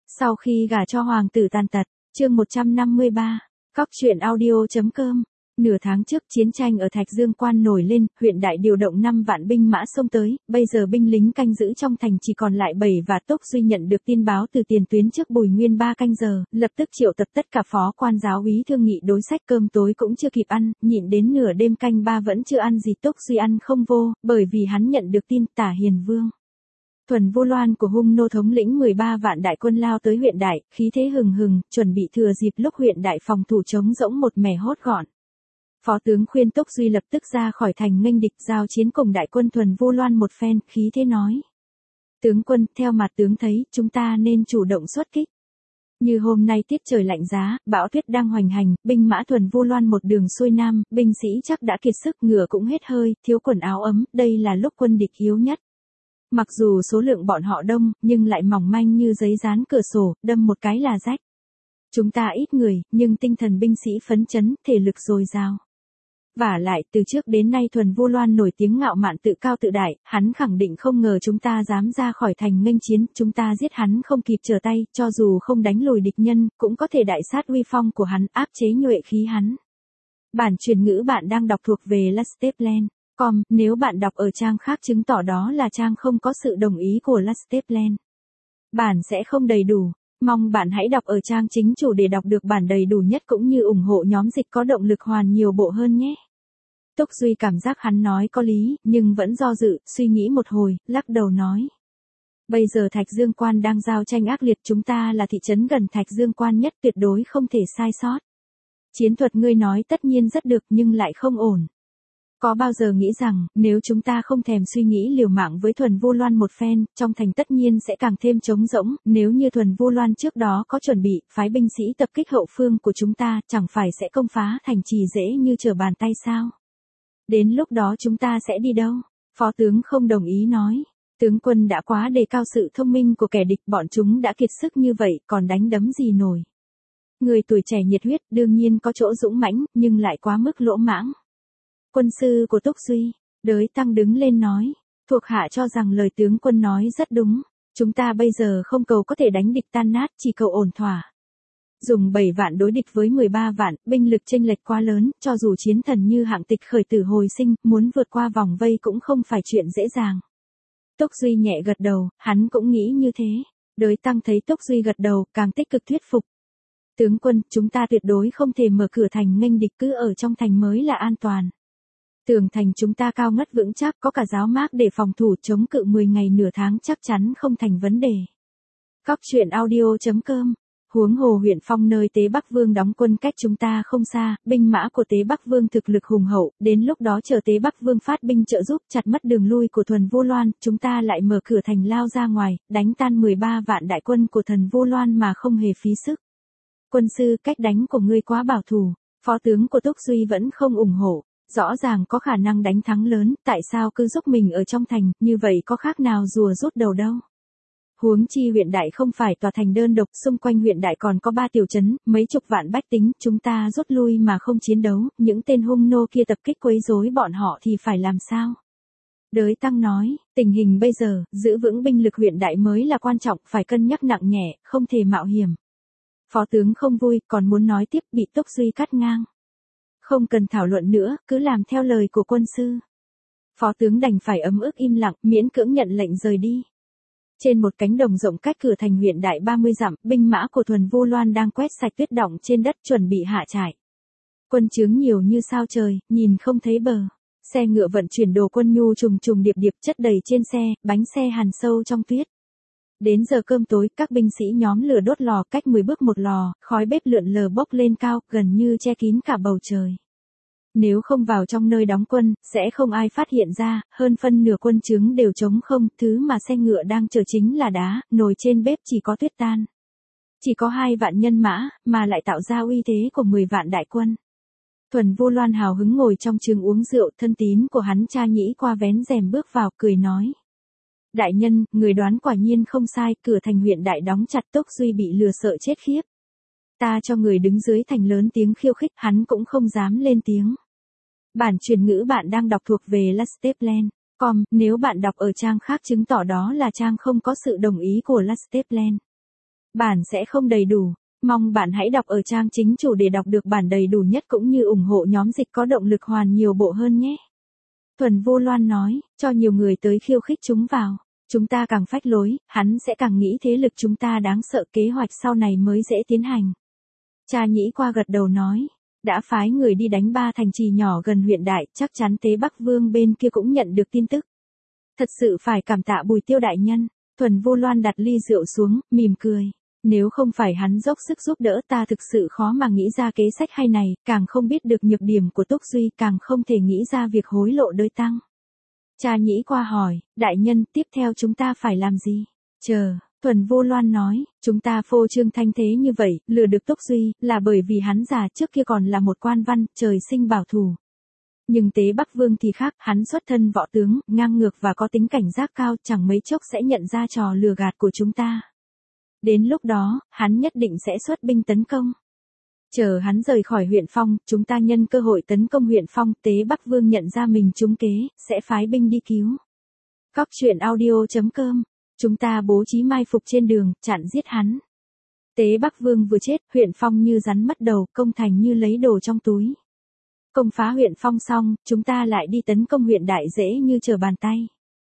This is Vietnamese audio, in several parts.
Sau khi gả cho hoàng tử tàn tật, chương 153, Cóc truyện audio.com. Nửa tháng trước chiến tranh ở Thạch Dương Quan nổi lên, huyện Đại điều động 5 vạn binh mã xông tới, bây giờ binh lính canh giữ trong thành chỉ còn lại 7 và Tốc Duy nhận được tin báo từ tiền tuyến trước Bùi Nguyên 3 canh giờ, lập tức triệu tập tất cả phó quan giáo úy thương nghị đối sách, cơm tối cũng chưa kịp ăn, nhịn đến nửa đêm canh 3 vẫn chưa ăn gì. Tốc Duy ăn không vô, bởi vì hắn nhận được tin Tả Hiền Vương Thuần Vu Loan của Hung nô thống lĩnh 13 vạn đại quân lao tới huyện Đại, khí thế hừng hừng, chuẩn bị thừa dịp lúc huyện Đại phòng thủ trống rỗng một mẻ hốt gọn. Phó tướng khuyên Tốc Duy lập tức ra khỏi thành nghênh địch, giao chiến cùng đại quân Thuần Vu Loan một phen, khí thế nói: "Tướng quân, theo mặt tướng thấy, chúng ta nên chủ động xuất kích. Như hôm nay tiết trời lạnh giá, bão tuyết đang hoành hành, binh mã Thuần Vu Loan một đường xuôi nam, binh sĩ chắc đã kiệt sức, ngựa cũng hết hơi, thiếu quần áo ấm, đây là lúc quân địch yếu nhất. Mặc dù số lượng bọn họ đông, nhưng lại mỏng manh như giấy dán cửa sổ, đâm một cái là rách. Chúng ta ít người, nhưng tinh thần binh sĩ phấn chấn, thể lực dồi dào. Vả lại, từ trước đến nay Thuần Vu Loan nổi tiếng ngạo mạn tự cao tự đại, hắn khẳng định không ngờ chúng ta dám ra khỏi thành nghênh chiến, chúng ta giết hắn không kịp trở tay, cho dù không đánh lùi địch nhân, cũng có thể đại sát uy phong của hắn, áp chế nhuệ khí hắn." Bản truyền ngữ bạn đang đọc thuộc về Lasteplan.com, nếu bạn đọc ở trang khác chứng tỏ đó là trang không có sự đồng ý của Lasteplan. Bản sẽ không đầy đủ. Mong bạn hãy đọc ở trang chính chủ để đọc được bản đầy đủ nhất cũng như ủng hộ nhóm dịch có động lực hoàn nhiều bộ hơn nhé. Tốc Duy cảm giác hắn nói có lý, nhưng vẫn do dự, suy nghĩ một hồi, lắc đầu nói: "Bây giờ Thạch Dương Quan đang giao tranh ác liệt, chúng ta là thị trấn gần Thạch Dương Quan nhất, tuyệt đối không thể sai sót. Chiến thuật ngươi nói tất nhiên rất được nhưng lại không ổn. Có bao giờ nghĩ rằng, nếu chúng ta không thèm suy nghĩ liều mạng với Thuần Vu Loan một phen, trong thành tất nhiên sẽ càng thêm trống rỗng, nếu như Thuần Vu Loan trước đó có chuẩn bị, phái binh sĩ tập kích hậu phương của chúng ta, chẳng phải sẽ công phá thành trì dễ như trở bàn tay sao? Đến lúc đó chúng ta sẽ đi đâu?" Phó tướng không đồng ý nói: "Tướng quân đã quá đề cao sự thông minh của kẻ địch, bọn chúng đã kiệt sức như vậy, còn đánh đấm gì nổi. Người tuổi trẻ nhiệt huyết, đương nhiên có chỗ dũng mãnh, nhưng lại quá mức lỗ mãng." Quân sư của Tốc Duy, Đới Tăng đứng lên nói: "Thuộc hạ cho rằng lời tướng quân nói rất đúng. Chúng ta bây giờ không cầu có thể đánh địch tan nát, chỉ cầu ổn thỏa. Dùng 7 vạn đối địch với 13 vạn, binh lực chênh lệch quá lớn, cho dù chiến thần như Hạng Tịch khởi tử hồi sinh, muốn vượt qua vòng vây cũng không phải chuyện dễ dàng." Tốc Duy nhẹ gật đầu, hắn cũng nghĩ như thế. Đới Tăng thấy Tốc Duy gật đầu, càng tích cực thuyết phục: "Tướng quân, chúng ta tuyệt đối không thể mở cửa thành nghênh địch, cứ ở trong thành mới là an toàn. Tường thành chúng ta cao ngất vững chắc, có cả giáo mác để phòng thủ, chống cự 10 ngày nửa tháng chắc chắn không thành vấn đề." Cóc truyện audio.com. Huống hồ huyện Phong nơi Tế Bắc Vương đóng quân cách chúng ta không xa, binh mã của Tế Bắc Vương thực lực hùng hậu, đến lúc đó chờ Tế Bắc Vương phát binh trợ giúp, chặt mất đường lui của Thuần Vu Loan, chúng ta lại mở cửa thành lao ra ngoài, đánh tan 13 vạn đại quân của Thuần Vu Loan mà không hề phí sức. "Quân sư, cách đánh của ngươi quá bảo thủ." Phó tướng của Tốc Duy vẫn không ủng hộ: "Rõ ràng có khả năng đánh thắng lớn, tại sao cứ giúp mình ở trong thành, như vậy có khác nào rùa rút đầu đâu. Huống chi huyện Đại không phải tòa thành đơn độc, xung quanh huyện Đại còn có 3 tiểu trấn, mấy chục vạn bách tính, chúng ta rút lui mà không chiến đấu, những tên hung nô kia tập kích quấy rối bọn họ thì phải làm sao?" Đới Tăng nói: "Tình hình bây giờ, giữ vững binh lực huyện Đại mới là quan trọng, phải cân nhắc nặng nhẹ, không thể mạo hiểm." Phó tướng không vui, còn muốn nói tiếp, bị Tốc Duy cắt ngang: "Không cần thảo luận nữa, cứ làm theo lời của quân sư." Phó tướng đành phải ấm ức im lặng, miễn cưỡng nhận lệnh rời đi. Trên một cánh đồng rộng cách cửa thành huyện Đại 30 dặm, binh mã của Thuần Vu Loan đang quét sạch tuyết đọng trên đất, chuẩn bị hạ trại. Quân chướng nhiều như sao trời, nhìn không thấy bờ. Xe ngựa vận chuyển đồ quân nhu trùng trùng điệp điệp chất đầy trên xe, bánh xe hằn sâu trong tuyết. Đến giờ cơm tối, các binh sĩ nhóm lửa đốt lò, cách 10 bước một lò, khói bếp lượn lờ bốc lên cao, gần như che kín cả bầu trời. Nếu không vào trong nơi đóng quân, sẽ không ai phát hiện ra, hơn phân nửa quân trướng đều trống không, thứ mà xe ngựa đang chở chính là đá, nồi trên bếp chỉ có tuyết tan. Chỉ có 2 vạn nhân mã, mà lại tạo ra uy thế của 10 vạn đại quân. Thuần Vu Loan hào hứng ngồi trong trướng uống rượu, thân tín của hắn Cha Nhĩ qua vén rèm bước vào, cười nói: "Đại nhân, người đoán quả nhiên không sai, cửa thành huyện Đại đóng chặt, Tốc Duy bị lừa sợ chết khiếp. Ta cho người đứng dưới thành lớn tiếng khiêu khích, hắn cũng không dám lên tiếng." Bản truyền ngữ bạn đang đọc thuộc về Lasteplan.com, nếu bạn đọc ở trang khác chứng tỏ đó là trang không có sự đồng ý của Lasteplan. Bản sẽ không đầy đủ. Mong bạn hãy đọc ở trang chính chủ để đọc được bản đầy đủ nhất cũng như ủng hộ nhóm dịch có động lực hoàn nhiều bộ hơn nhé. Thuần Vô Loan nói, cho nhiều người tới khiêu khích chúng vào. Chúng ta càng phách lối, hắn sẽ càng nghĩ thế lực chúng ta đáng sợ, kế hoạch sau này mới dễ tiến hành. Cha Nhĩ Qua gật đầu nói, đã phái người đi đánh 3 thành trì nhỏ gần huyện Đại, chắc chắn Tế Bắc Vương bên kia cũng nhận được tin tức. Thật sự phải cảm tạ Bùi Tiêu đại nhân. Thuần Vô Loan đặt ly rượu xuống, mỉm cười. Nếu không phải hắn dốc sức giúp đỡ ta thực sự khó mà nghĩ ra kế sách hay này, càng không biết được nhược điểm của Túc Duy, càng không thể nghĩ ra việc hối lộ đới tăng. Cha Nhĩ Qua hỏi, đại nhân, tiếp theo chúng ta phải làm gì? Chờ, Thuần Vô Loan nói, chúng ta phô trương thanh thế như vậy, lừa được Túc Duy, là bởi vì hắn già trước kia còn là một quan văn, trời sinh bảo thủ. Nhưng Tế Bắc Vương thì khác, hắn xuất thân võ tướng, ngang ngược và có tính cảnh giác cao, chẳng mấy chốc sẽ nhận ra trò lừa gạt của chúng ta. Đến lúc đó, hắn nhất định sẽ xuất binh tấn công. Chờ hắn rời khỏi huyện Phong, chúng ta nhân cơ hội tấn công huyện Phong, Tế Bắc Vương nhận ra mình trúng kế, sẽ phái binh đi cứu. Cóc truyện audio.com. Chúng ta bố trí mai phục trên đường, chặn giết hắn. Tế Bắc Vương vừa chết, huyện Phong như rắn mất đầu, công thành như lấy đồ trong túi. Công phá huyện Phong xong, chúng ta lại đi tấn công huyện Đại dễ như trở bàn tay.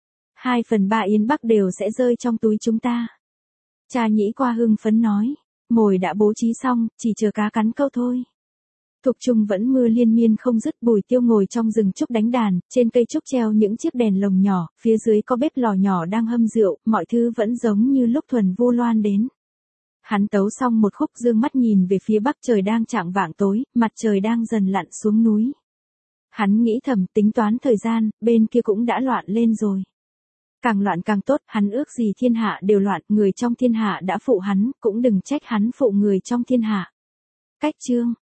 2/3 Yến Bắc đều sẽ rơi trong túi chúng ta. Cha Nhĩ Qua hưng phấn nói, mồi đã bố trí xong, chỉ chờ cá cắn câu thôi. Thục Trung vẫn mưa liên miên không dứt, Bùi Tiêu ngồi trong rừng trúc đánh đàn, trên cây trúc treo những chiếc đèn lồng nhỏ, phía dưới có bếp lò nhỏ đang hâm rượu, mọi thứ vẫn giống như lúc Thuần Vô Loan đến. Hắn tấu xong một khúc dương mắt nhìn về phía bắc, trời đang chạng vạng tối, mặt trời đang dần lặn xuống núi. Hắn nghĩ thầm, tính toán thời gian, bên kia cũng đã loạn lên rồi. Càng loạn càng tốt, hắn ước gì thiên hạ đều loạn, người trong thiên hạ đã phụ hắn, cũng đừng trách hắn phụ người trong thiên hạ. Cách chương